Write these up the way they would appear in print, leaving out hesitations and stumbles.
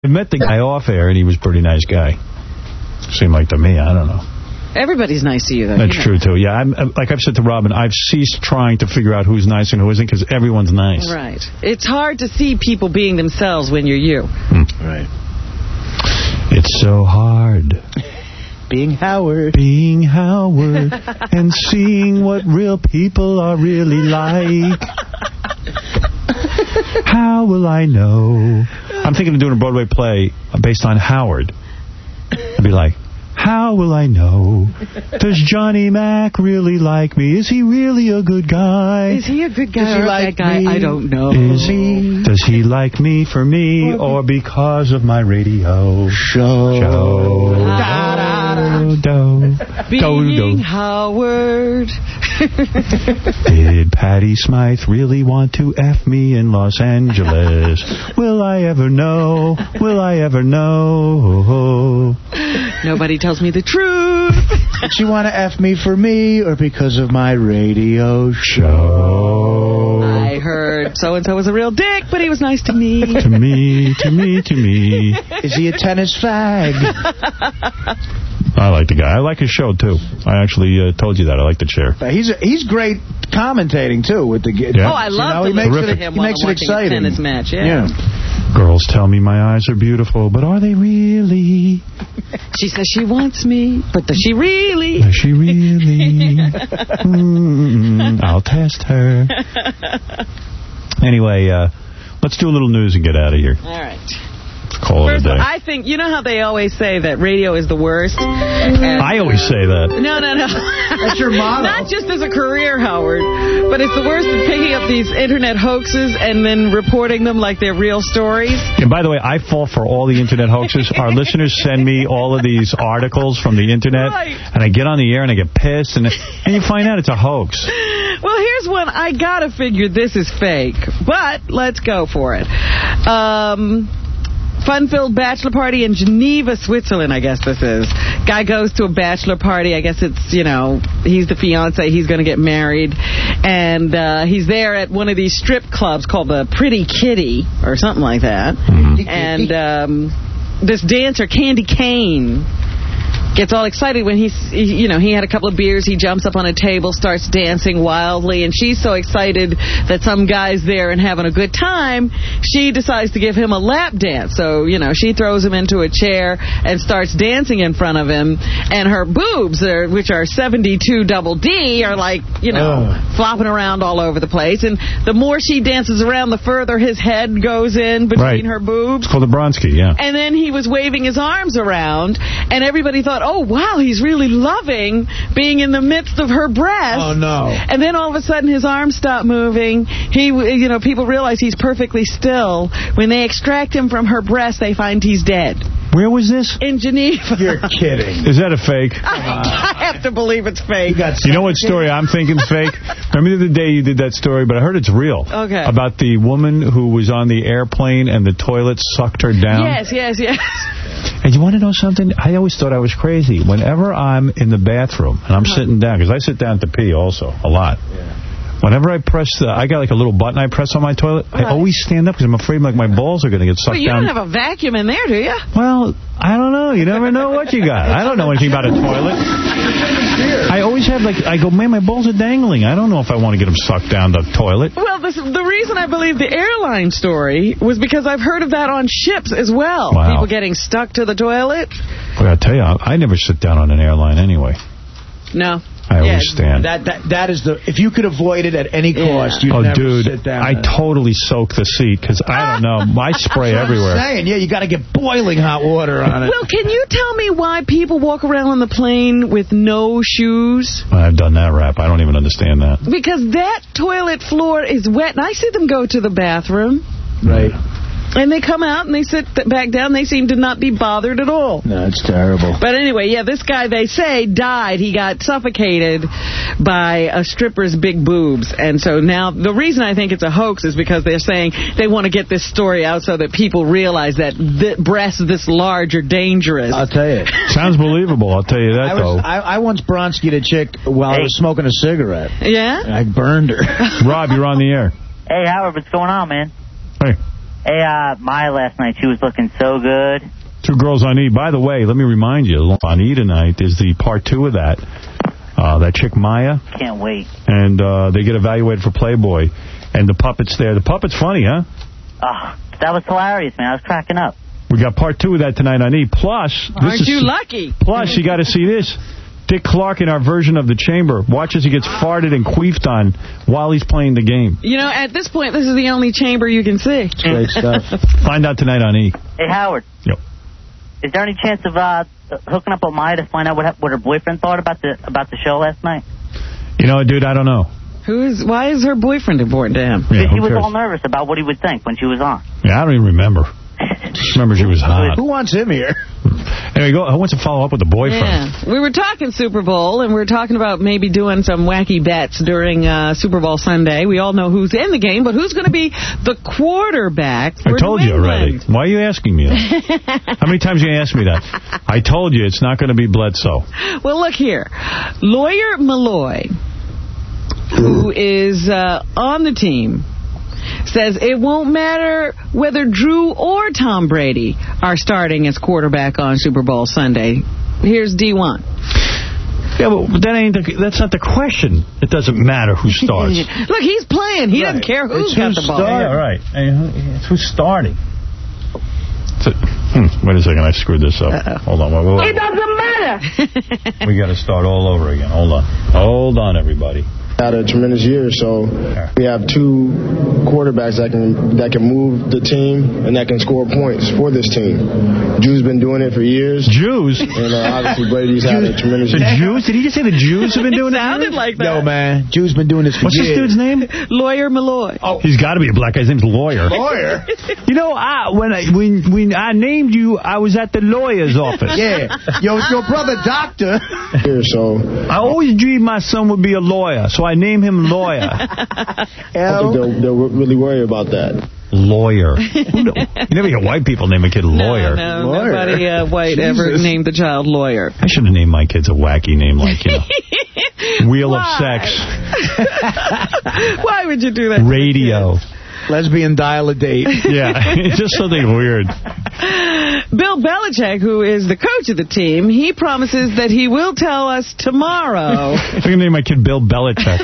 I met the guy off air, and he was a pretty nice guy. Seemed like to me, I don't know. Everybody's nice to you, though. That's true, too. Yeah, like I've said to Robin, I've ceased trying to figure out who's nice and who isn't, because everyone's nice. Right. It's hard to see people being themselves when you're you. Right. It's so hard. Being Howard. Being Howard and seeing what real people are really like. How will I know? I'm thinking of doing a Broadway play based on Howard. I'd be like, how will I know? Does Johnny Mac really like me? Is he really a good guy? Is he a good guy or a bad guy? Me? I don't know. Does he like me for me or because of my radio show? Being Howard. Did Patty Smythe really want to F me in Los Angeles? Will I ever know? Will I ever know? Nobody tells me the truth. Did she want to F me for me or because of my radio show? I heard so-and-so was a real dick, but he was nice to me. To me. Is he a tennis fag? I like the guy. I like his show, too. I actually told you that. I like the chair. He's great commentating, too. With the Oh, I love to listen to him while I'm watching a tennis match. Yeah. Girls tell me my eyes are beautiful, but are they really? She says she wants me, but does she really? Does she really? I'll test her. Anyway, let's do a little news and get out of here. All right. Call it a day. I think, you know how they always say that radio is the worst? I always say that. No. That's your motto. Not just as a career, Howard, but it's the worst at picking up these internet hoaxes and then reporting them like they're real stories. And by the way, I fall for all the internet hoaxes. Our listeners send me all of these articles from the internet, and I get on the air and I get pissed, and you find out it's a hoax. Well, here's one. I gotta figure this is fake, but let's go for it. Fun-filled bachelor party in Geneva, Switzerland, I guess this is. Guy goes to a bachelor party. I guess it's, he's the fiancé. He's going to get married. And he's there at one of these strip clubs called the Pretty Kitty or something like that. Mm-hmm. And this dancer, Candy Kane, gets all excited when he had a couple of beers. He jumps up on a table, starts dancing wildly, and she's so excited that some guy's there and having a good time, she decides to give him a lap dance. So, she throws him into a chair and starts dancing in front of him, and her boobs, which are 72 double D, are like, flopping around all over the place. And the more she dances around, the further his head goes in between her boobs. It's called the Bronski, yeah. And then he was waving his arms around, and everybody thought, oh, wow, he's really loving being in the midst of her breast. Oh, no. And then all of a sudden his arms stop moving. People realize he's perfectly still. When they extract him from her breast, they find he's dead. Where was this? In Geneva. You're kidding. Is that a fake? I have to believe it's fake. You know what story I'm thinking is fake? Remember the day you did that story, but I heard it's real. Okay. About the woman who was on the airplane and the toilet sucked her down. Yes. And you want to know something? I always thought I was crazy. Whenever I'm in the bathroom and I'm sitting down, because I sit down to pee also a lot. Yeah. Whenever I press I got like a little button I press on my toilet, I always stand up because I'm afraid like my balls are going to get sucked down. Well, you don't have a vacuum in there, do you? Well, I don't know. You never know what you got. I don't know anything about a toilet. I always have I go, man, my balls are dangling. I don't know if I want to get them sucked down the toilet. Well, the reason I believe the airline story was because I've heard of that on ships as well. Wow. People getting stuck to the toilet. Well, I'll tell you, I never sit down on an airline anyway. No. I always stand. That is if you could avoid it at any cost, you'd never sit down. I totally soak the seat because I don't know. I spray everywhere. I'm saying, you got to get boiling hot water on it. Well, can you tell me why people walk around on the plane with no shoes? I've done that rap. I don't even understand that. Because that toilet floor is wet, and I see them go to the bathroom. Right. And they come out and they sit back down. They seem to not be bothered at all. No, it's terrible. But anyway, this guy, they say, died. He got suffocated by a stripper's big boobs. And so now the reason I think it's a hoax is because they're saying they want to get this story out so that people realize that breasts this large are dangerous. I'll tell you. Sounds believable. I'll tell you that, though. I once Bronski'd a chick while I was smoking a cigarette. Yeah? I burned her. Rob, you're on the air. Hey, Howard, what's going on, man? Hey. Hey, Maya last night, she was looking so good. 2 Girls on E. By the way, let me remind you, on E tonight is the part 2 of that. That chick Maya. Can't wait. And they get evaluated for Playboy. And the puppet's there. The puppet's funny, huh? That was hilarious, man. I was cracking up. We got part 2 of that tonight on E. Plus, aren't you lucky? Plus, you got to see this. Dick Clark in our version of The Chamber. Watch as he gets farted and queefed on while he's playing the game. You know, at this point, this is the only chamber you can see. Great stuff. Find out tonight on E. Hey, Howard. Yep. Is there any chance of hooking up with Maya to find out what her boyfriend thought about the show last night? You know, dude, I don't know. Why is her boyfriend important to him? Yeah, she was all nervous about what he would think when she was on. Yeah, I don't even remember. Just remember she was hot. Who wants him here? There you go. Who wants to follow up with the boyfriend? Yeah. We were talking Super Bowl, and we were talking about maybe doing some wacky bets during Super Bowl Sunday. We all know who's in the game, but who's going to be the quarterback for I told New you already. England? Why are you asking me that? How many times have you asked me that? I told you it's not going to be Bledsoe. Well, look here. Lawyer Malloy, who is on the team, says it won't matter whether Drew or Tom Brady are starting as quarterback on Super Bowl Sunday. Here's D1. Yeah, but that's not the question. It doesn't matter who starts. Look, he's playing. He doesn't care who's got the ball. Yeah, right. It's who's starting. Wait a second, I screwed this up. Hold on. Wait. It doesn't matter. We got to start all over again. Hold on, everybody. Had a tremendous year, so we have 2 quarterbacks that can move the team and that can score points for this team. Drew's been doing it for years. Jews? And obviously Brady's had a tremendous year. The Jews? Did he just say the Jews have been doing it? It sounded like that. No, man. Drew's been doing this for years. What's this dude's name? Lawyer Malloy. Oh, he's got to be a black guy. His name's Lawyer. Lawyer? You know, when I named you, I was at the lawyer's office. Yeah. Your brother, doctor. Here, so I always dreamed my son would be a lawyer, so I named him Lawyer. I think they'll really worry about that. Lawyer. You never hear white people name a kid Lawyer. No, nobody white ever named the child Lawyer. I should have named my kids a wacky name like, Wheel of Sex. Why would you do that? Radio. Lesbian dial a date. Yeah, it's just something weird. Bill Belichick, who is the coach of the team, he promises that he will tell us tomorrow. I'm going to name my kid Bill Belichick.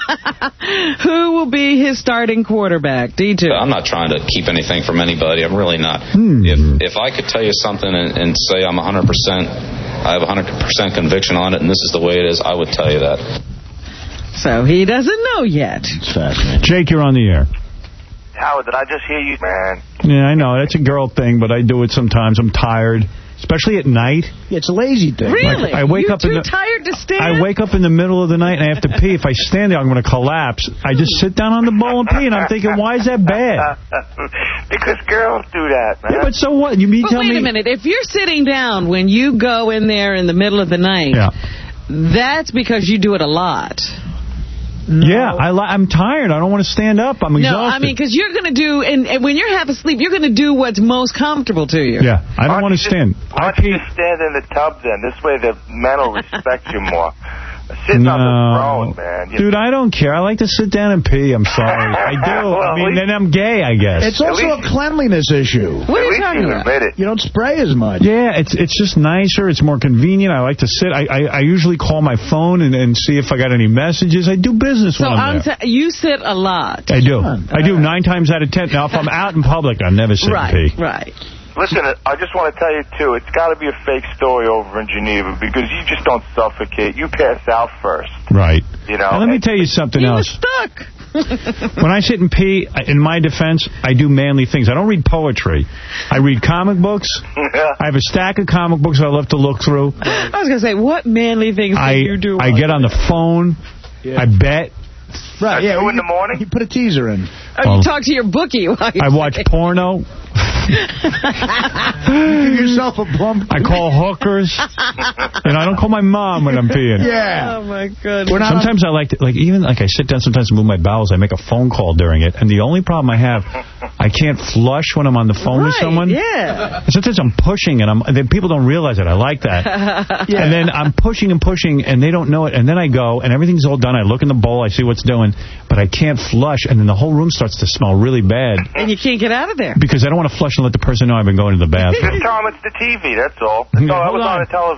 Who will be his starting quarterback? D2. I'm not trying to keep anything from anybody. I'm really not. If I could tell you something and say I'm 100%, I have 100% conviction on it, and this is the way it is, I would tell you that. So he doesn't know yet. It's fascinating. Jake, you're on the air. Howard, did I just hear you, man? Yeah, I know. That's a girl thing, but I do it sometimes. I'm tired, especially at night. Yeah, it's a lazy thing. Really? I wake up too tired to stand? I wake up in the middle of the night and I have to pee. If I stand there, I'm going to collapse. I just sit down on the bowl and pee, and I'm thinking, why is that bad? Because girls do that, man. Yeah, but so what? You mean but tell wait me? a minute. If you're sitting down when you go in there in the middle of the night, that's because you do it a lot. No. Yeah, I'm tired. I don't want to stand up. I'm exhausted. No, I mean, because you're going to do, and when you're half asleep, you're going to do what's most comfortable to you. Yeah, I don't want to stand. Why don't you just stand in the tub then? This way the men will respect you more. Sitting on the throne, man. Dude, I don't care. I like to sit down and pee. I'm sorry. I do. Well, I mean, then I'm gay, I guess. It's also a cleanliness issue. What are you talking about? You don't spray as much. Yeah, it's just nicer. It's more convenient. I like to sit. I usually call my phone and see if I got any messages. I do business when I'm there. You sit a lot. I do. I do 9 times out of 10. Now, if I'm out in public, I never sit and pee. Right. Listen, I just want to tell you, too, it's got to be a fake story over in Geneva because you just don't suffocate. You pass out first. Right. You know? Now, let me tell you something else. Stuck. When I sit and pee, in my defense, I do manly things. I don't read poetry. I read comic books. I have a stack of comic books I love to look through. I was going to say, what manly things do you do? I get on the phone. Yeah. I bet. Right, yeah. 2 in the morning? You put a teaser in. Oh, you talk to your bookie while I watch porno. You give yourself a bump. I call hookers. And I don't call my mom when I'm peeing. Yeah. Oh, my goodness. Sometimes I like to, even I sit down sometimes to move my bowels. I make a phone call during it. And the only problem I have, I can't flush when I'm on the phone with someone. Yeah. Sometimes I'm pushing, and people don't realize it. I like that. Yeah. And then I'm pushing, and they don't know it. And then I go, and everything's all done. I look in the bowl, I see what's doing, but I can't flush, and then the whole room starts to smell really bad. And you can't get out of there. Because I don't want to flush and let the person know I've been going to the bathroom. Just tell them it's the TV, that's all. That's all. I was on the television.